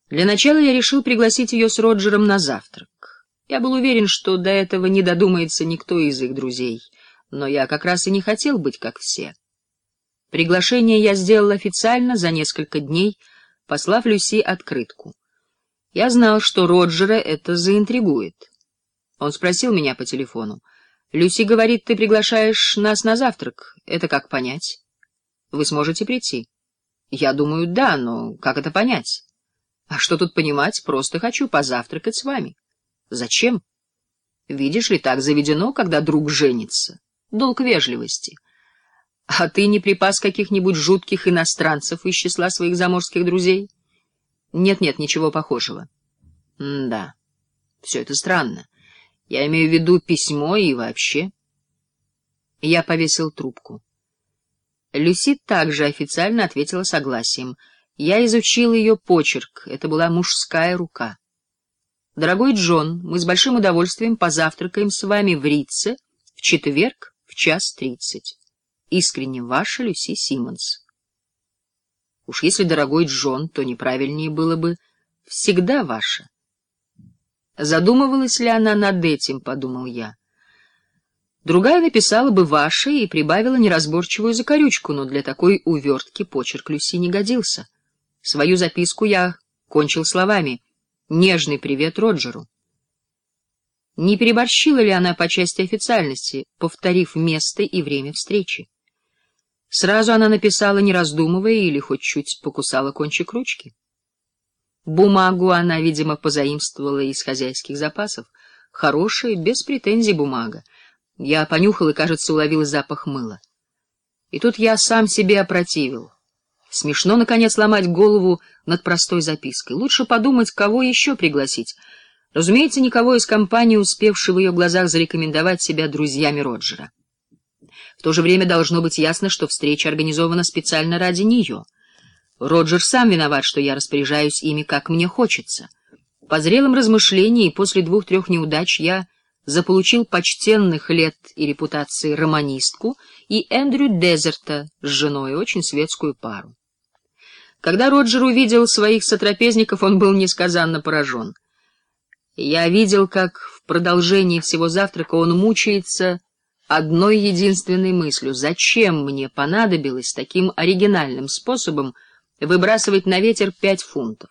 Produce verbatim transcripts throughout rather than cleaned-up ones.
Для начала я решил пригласить ее с Роджером на завтрак. Я был уверен, что до этого не додумается никто из их друзей, но я как раз и не хотел быть как все. Приглашение я сделал официально за несколько дней, послав Люси открытку. Я знал, что Роджера это заинтригует. Он спросил меня по телефону: «Люси говорит, ты приглашаешь нас на завтрак. Это как понять? Вы сможете прийти?» Я думаю, да, но как это понять? А что тут понимать? Просто хочу позавтракать с вами. Зачем? Видишь ли, так заведено, когда друг женится. Долг вежливости. А ты не припас каких-нибудь жутких иностранцев из числа своих заморских друзей? Нет-нет, ничего похожего. М-да, все это странно. Я имею в виду письмо и вообще. Я повесил трубку. Люси также официально ответила согласием. Я изучил ее почерк. Это была мужская рука. «Дорогой Джон, мы с большим удовольствием позавтракаем с вами в Ритце в четверг в час тридцать. Искренне ваша Люси Симмонс». Уж если дорогой Джон, то неправильнее было бы «всегда ваша». Задумывалась ли она над этим, подумал я. Другая написала бы «ваша» и прибавила неразборчивую закорючку, но для такой увертки почерк Люси не годился. Свою записку я кончил словами: «Нежный привет Роджеру». Не переборщила ли она по части официальности, повторив место и время встречи? Сразу она написала, не раздумывая, или хоть чуть покусала кончик ручки. Бумагу она, видимо, позаимствовала из хозяйских запасов. Хорошая, без претензий бумага. Я понюхал и, кажется, уловил запах мыла. И тут я сам себе опротивил. Смешно, наконец, ломать голову над простой запиской. Лучше подумать, кого еще пригласить. Разумеется, никого из компании, успевшей в ее глазах зарекомендовать себя друзьями Роджера. В то же время должно быть ясно, что встреча организована специально ради нее. Роджер сам виноват, что я распоряжаюсь ими, как мне хочется. По зрелым размышлениям и после двух-трех неудач я заполучил почтенных лет и репутации романистку и Эндрю Дезерта с женой, очень светскую пару. Когда Роджер увидел своих сотрапезников, он был несказанно поражен. Я видел, как в продолжении всего завтрака он мучается одной единственной мыслью: зачем мне понадобилось таким оригинальным способом выбрасывать на ветер пять фунтов?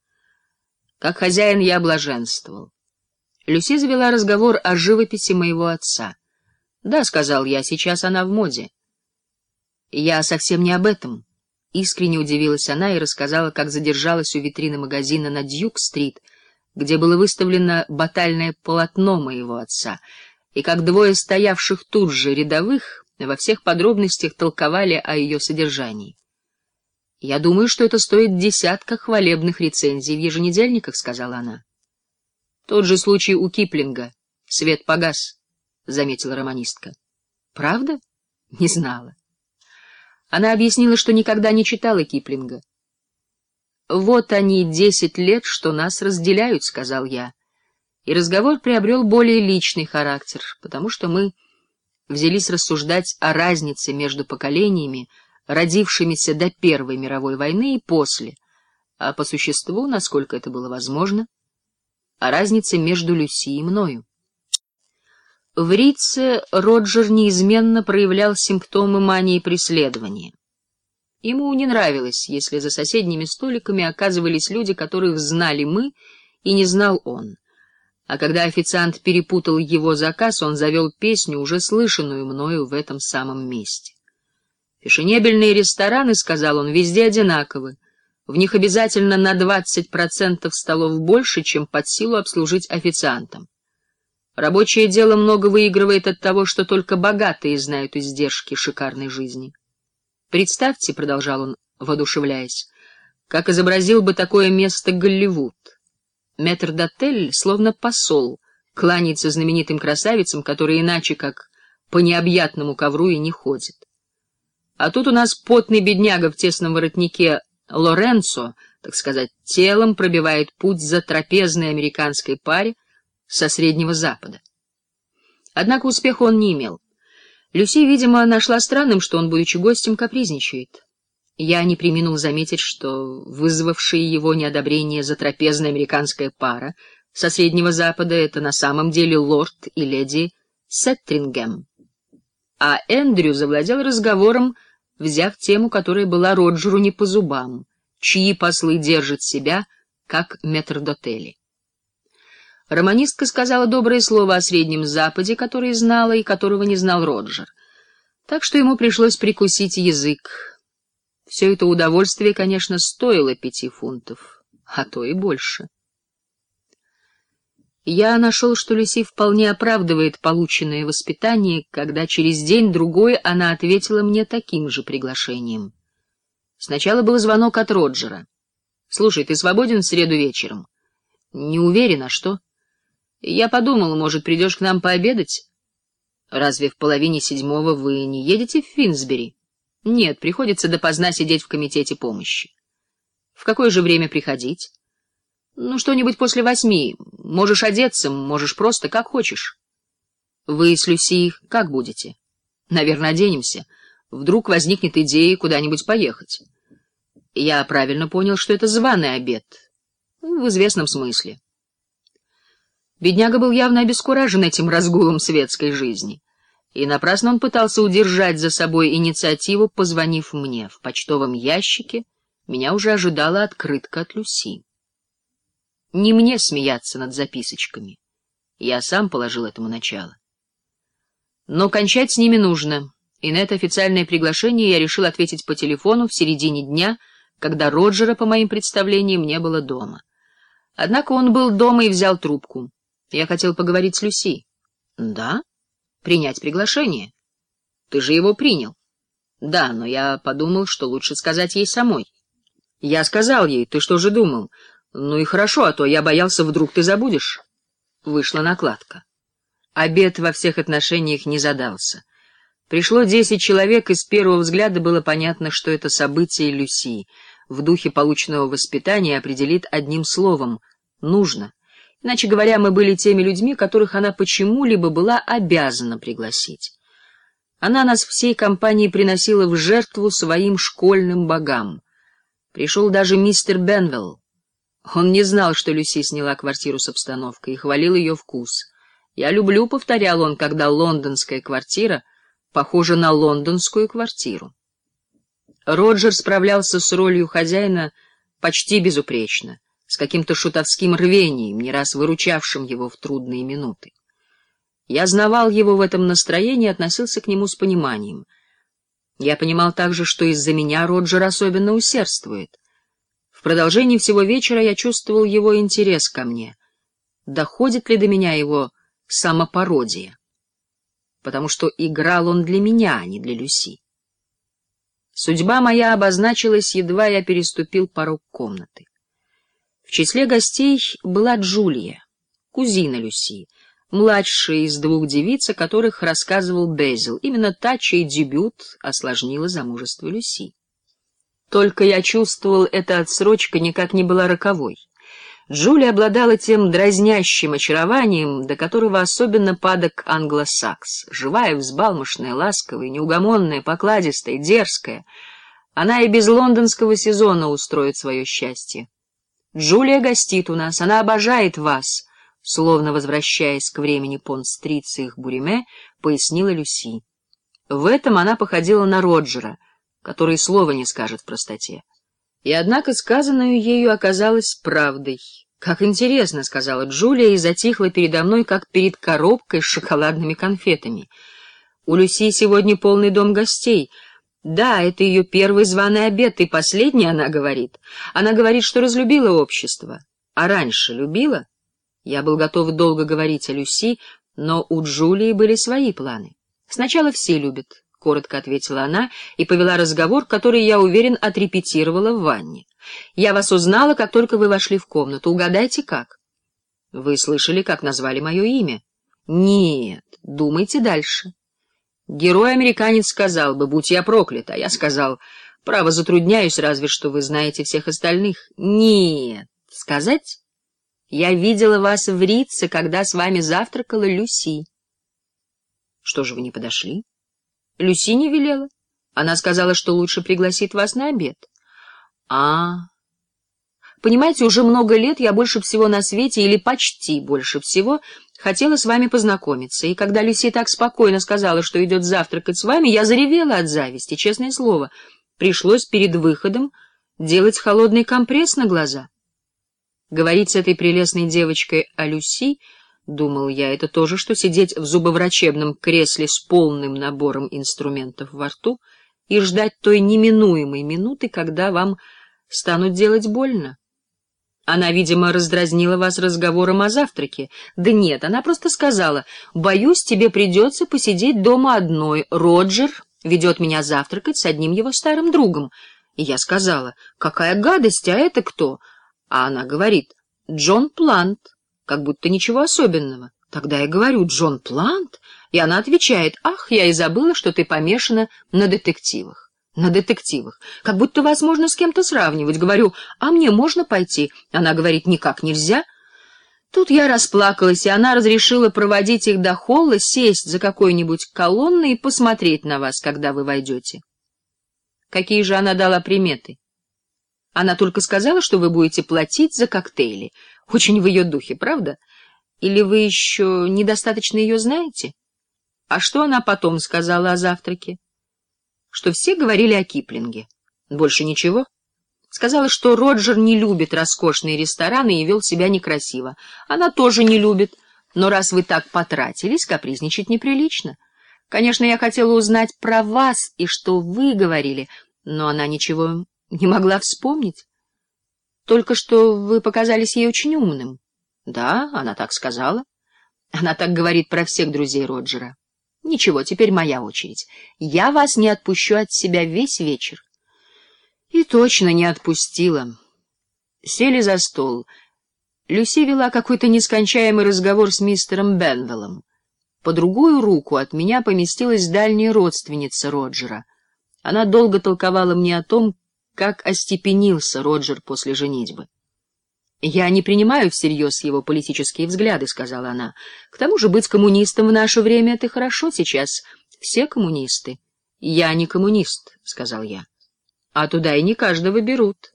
Как хозяин я блаженствовал. Люси завела разговор о живописи моего отца. «Да», — сказал я, — «сейчас она в моде». «Я совсем не об этом». Искренне удивилась она и рассказала, как задержалась у витрины магазина на Дьюк-стрит, где было выставлено батальное полотно моего отца, и как двое стоявших тут же рядовых во всех подробностях толковали о ее содержании. «Я думаю, что это стоит десятка хвалебных рецензий в еженедельниках», — сказала она. «Тот же случай у Киплинга. Свет погас», — заметила романистка. «Правда? Не знала». Она объяснила, что никогда не читала Киплинга. «Вот они, десять лет, что нас разделяют», — сказал я. И разговор приобрел более личный характер, потому что мы взялись рассуждать о разнице между поколениями, родившимися до Первой мировой войны и после, а по существу, насколько это было возможно, о разнице между Люси и мною. В Ритце Роджер неизменно проявлял симптомы мании преследования. Ему не нравилось, если за соседними столиками оказывались люди, которых знали мы, и не знал он. А когда официант перепутал его заказ, он завел песню, уже слышанную мною в этом самом месте. «Фешенебельные рестораны, — сказал он, — везде одинаковы. В них обязательно на двадцать процентов столов больше, чем под силу обслужить официантам. Рабочее дело много выигрывает от того, что только богатые знают издержки шикарной жизни. Представьте, — продолжал он, воодушевляясь, — как изобразил бы такое место Голливуд. Метрдотель, словно посол, кланяется знаменитым красавицам, которые иначе как по необъятному ковру и не ходят. А тут у нас потный бедняга в тесном воротнике Лоренцо, так сказать, телом пробивает путь за трапезной американской паре со Среднего Запада». Однако успеха он не имел. Люси, видимо, нашла странным, что он, будучи гостем, капризничает. Я не преминул заметить, что вызвавшие его неодобрение затрапезная американская пара со Среднего Запада — это на самом деле лорд и леди Сеттрингем. А Эндрю завладел разговором, взяв тему, которая была Роджеру не по зубам, чьи послы держат себя, как метрдотели. Романистка сказала доброе слово о Среднем Западе, который знала и которого не знал Роджер, так что ему пришлось прикусить язык. Все это удовольствие, конечно, стоило пяти фунтов, а то и больше. Я нашел, что Люси вполне оправдывает полученное воспитание, когда через день-другой она ответила мне таким же приглашением. Сначала был звонок от Роджера. «Слушай, ты свободен в среду вечером?» «Не уверен, а что?» «Я подумал, может, придешь к нам пообедать?» «Разве в половине седьмого вы не едете в Финсбери?» «Нет, приходится допоздна сидеть в комитете помощи». «В какое же время приходить?» «Ну, что-нибудь после восьми. Можешь одеться, можешь просто, как хочешь». «Вы с Люси как будете?» «Наверное, оденемся. Вдруг возникнет идея куда-нибудь поехать». «Я правильно понял, что это званый обед?» «В известном смысле». Бедняга был явно обескуражен этим разгулом светской жизни, и напрасно он пытался удержать за собой инициативу, позвонив мне. В почтовом ящике меня уже ожидала открытка от Люси. Не мне смеяться над записочками. Я сам положил этому начало. Но кончать с ними нужно, и на это официальное приглашение я решил ответить по телефону в середине дня, когда Роджера, по моим представлениям, не было дома. Однако он был дома и взял трубку. Я хотел поговорить с Люси. Да? Принять приглашение. Ты же его принял. Да, но я подумал, что лучше сказать ей самой. Я сказал ей, ты что же думал? Ну и хорошо, а то я боялся, вдруг ты забудешь. Вышла накладка. Обед во всех отношениях не задался. Пришло десять человек, и с первого взгляда было понятно, что это событие Люси в духе полученного воспитания определит одним словом — нужно. Иначе говоря, мы были теми людьми, которых она почему-либо была обязана пригласить. Она нас всей компанией приносила в жертву своим школьным богам. Пришел даже мистер Бенвелл. Он не знал, что Люси сняла квартиру с обстановкой, и хвалил ее вкус. «Я люблю», — повторял он, — «когда лондонская квартира похожа на лондонскую квартиру». Роджер справлялся с ролью хозяина почти безупречно, с каким-то шутовским рвением, не раз выручавшим его в трудные минуты. Я знавал его в этом настроении и относился к нему с пониманием. Я понимал также, что из-за меня Роджер особенно усердствует. В продолжении всего вечера я чувствовал его интерес ко мне. Доходит ли до меня его самопародия? Потому что играл он для меня, а не для Люси. Судьба моя обозначилась, едва я переступил порог комнаты. В числе гостей была Джулия, кузина Люси, младшая из двух девиц, о которых рассказывал Безил, именно та, чей дебют осложнила замужество Люси. Только я чувствовал, эта отсрочка никак не была роковой. Джулия обладала тем дразнящим очарованием, до которого особенно падок англосакс. Живая, взбалмошная, ласковая, неугомонная, покладистая, дерзкая. Она и без лондонского сезона устроит свое счастье. «Джулия гостит у нас, она обожает вас», словно возвращаясь к времени Понт-стрит с их Буриме, пояснила Люси. В этом она походила на Роджера, который слова не скажет в простоте. И однако сказанное ею оказалось правдой. «Как интересно», — сказала Джулия и затихла передо мной, как перед коробкой с шоколадными конфетами. «У Люси сегодня полный дом гостей. Да, это ее первый званый обед, и последний, она говорит. Она говорит, что разлюбила общество. А раньше любила?» Я был готов долго говорить о Люси, но у Джулии были свои планы. «Сначала все любят», — коротко ответила она и повела разговор, который, я уверен, отрепетировала в ванне. «Я вас узнала, как только вы вошли в комнату. Угадайте, как?» «Вы слышали, как назвали мое имя?» «Нет, думайте дальше». Герой-американец сказал бы: «Будь я проклят», а я сказал: «Право, затрудняюсь, разве что вы знаете всех остальных». «Нет, сказать? Я видела вас в Ритце, когда с вами завтракала Люси». «Что же вы не подошли?» «Люси не велела». Она сказала, что лучше пригласит вас на обед. А, понимаете, уже много лет я больше всего на свете, или почти больше всего, хотела с вами познакомиться, и когда Люси так спокойно сказала, что идет завтракать с вами, я заревела от зависти, честное слово. Пришлось перед выходом делать холодный компресс на глаза. Говорить с этой прелестной девочкой о Люси, думал я, это то же, что сидеть в зубоврачебном кресле с полным набором инструментов во рту и ждать той неминуемой минуты, когда вам станут делать больно. Она, видимо, раздразнила вас разговором о завтраке. Да нет, она просто сказала: «Боюсь, тебе придется посидеть дома одной. Роджер ведет меня завтракать с одним его старым другом». И я сказала: «Какая гадость, а это кто?» А она говорит: «Джон Плант», как будто ничего особенного. Тогда я говорю: «Джон Плант?» И она отвечает: «Ах, я и забыла, что ты помешана на детективах». На детективах. Как будто вас можно с кем-то сравнивать. Говорю: «А мне можно пойти?» Она говорит: «Никак нельзя». Тут я расплакалась, и она разрешила проводить их до холла, сесть за какой-нибудь колонной и посмотреть на вас, когда вы войдете. Какие же она дала приметы? Она только сказала, что вы будете платить за коктейли. Очень в ее духе, правда? Или вы еще недостаточно ее знаете? А что она потом сказала о завтраке? Что все говорили о Киплинге. Больше ничего. Сказала, что Роджер не любит роскошные рестораны и вел себя некрасиво. Она тоже не любит, но раз вы так потратились, капризничать неприлично. Конечно, я хотела узнать про вас и что вы говорили, но она ничего не могла вспомнить. Только что вы показались ей очень умным. Да, она так сказала. Она так говорит про всех друзей Роджера. Ничего, теперь моя очередь. Я вас не отпущу от себя весь вечер. И точно не отпустила. Сели за стол. Люси вела какой-то нескончаемый разговор с мистером Бенвеллом. По другую руку от меня поместилась дальняя родственница Роджера. Она долго толковала мне о том, как остепенился Роджер после женитьбы. «Я не принимаю всерьез его политические взгляды», — сказала она. «К тому же быть коммунистом в наше время — это хорошо, сейчас все коммунисты». «Я не коммунист», — сказал я. «А туда и не каждого берут».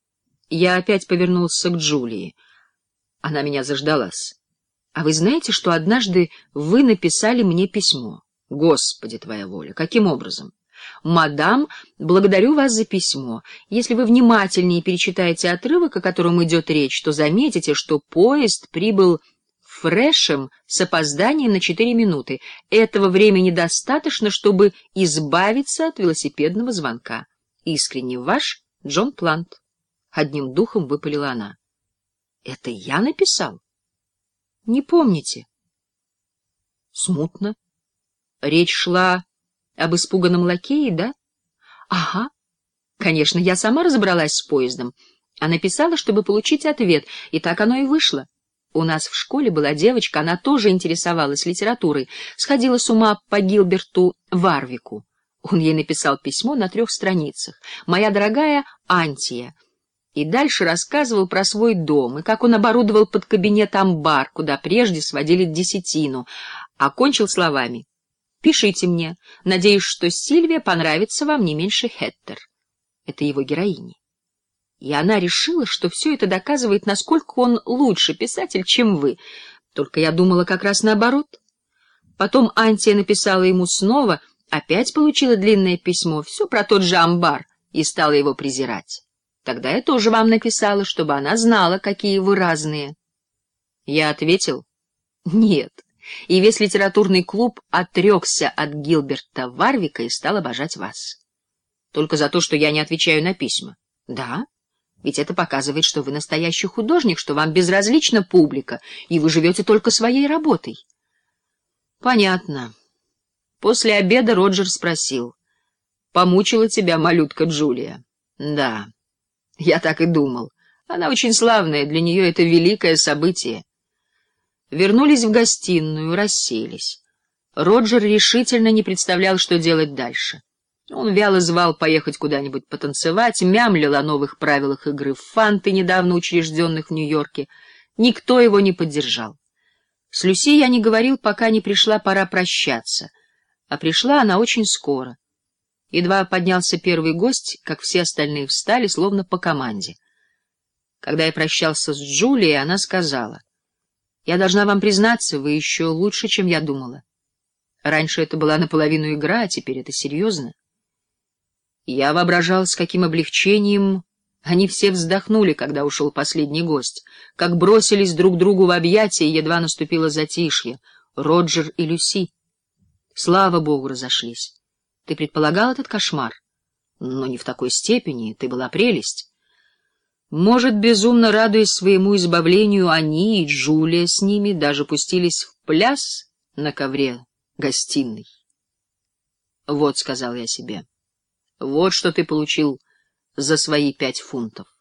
Я опять повернулся к Джулии. Она меня заждалась. «А вы знаете, что однажды вы написали мне письмо?» «Господи, твоя воля! Каким образом?» «Мадам, благодарю вас за письмо. Если вы внимательнее перечитаете отрывок, о котором идет речь, то заметите, что поезд прибыл Фрешем с опозданием на четыре минуты. Этого времени достаточно, чтобы избавиться от велосипедного звонка. Искренне ваш Джон Плант». Одним духом выпалила она. «Это я написал?» «Не помните?» «Смутно. Речь шла об испуганном лакее, да?» «Ага. Конечно, я сама разобралась с поездом, а написала, чтобы получить ответ, и так оно и вышло. У нас в школе была девочка, она тоже интересовалась литературой, сходила с ума по Гилберту Варвику. Он ей написал письмо на трех страницах. «Моя дорогая Антия», и дальше рассказывал про свой дом, и как он оборудовал под кабинет амбар, куда прежде сводили десятину, а кончил словами: «Пишите мне. Надеюсь, что Сильвия понравится вам не меньше Хеттер». Это его героини. И она решила, что все это доказывает, насколько он лучше писатель, чем вы. Только я думала как раз наоборот. Потом Антия написала ему снова, опять получила длинное письмо, все про тот же амбар, и стала его презирать. Тогда я тоже вам написала, чтобы она знала, какие вы разные. Я ответил: «Нет». И весь литературный клуб отрекся от Гилберта Варвика и стал обожать вас. Только за то, что я не отвечаю на письма. Да, ведь это показывает, что вы настоящий художник, что вам безразлична публика, и вы живете только своей работой. Понятно. После обеда Роджер спросил: «Помучила тебя малютка Джулия?» Да, я так и думал. Она очень славная, для нее это великое событие. Вернулись в гостиную, расселись. Роджер решительно не представлял, что делать дальше. Он вяло звал поехать куда-нибудь потанцевать, мямлил о новых правилах игры в фанты, недавно учрежденных в Нью-Йорке. Никто его не поддержал. С Люси я не говорил, пока не пришла пора прощаться. А пришла она очень скоро. Едва поднялся первый гость, как все остальные встали, словно по команде. Когда я прощался с Джулией, она сказала: «Я должна вам признаться, вы еще лучше, чем я думала. Раньше это была наполовину игра, а теперь это серьезно». Я воображал, с каким облегчением они все вздохнули, когда ушел последний гость, как бросились друг другу в объятия, и едва наступило затишье. Роджер и Люси, слава богу, разошлись. Ты предполагал этот кошмар? Но не в такой степени, ты была прелесть. Может, безумно радуясь своему избавлению, они и Джулия с ними даже пустились в пляс на ковре гостиной. «Вот», — сказал я себе, — «вот что ты получил за свои пять фунтов».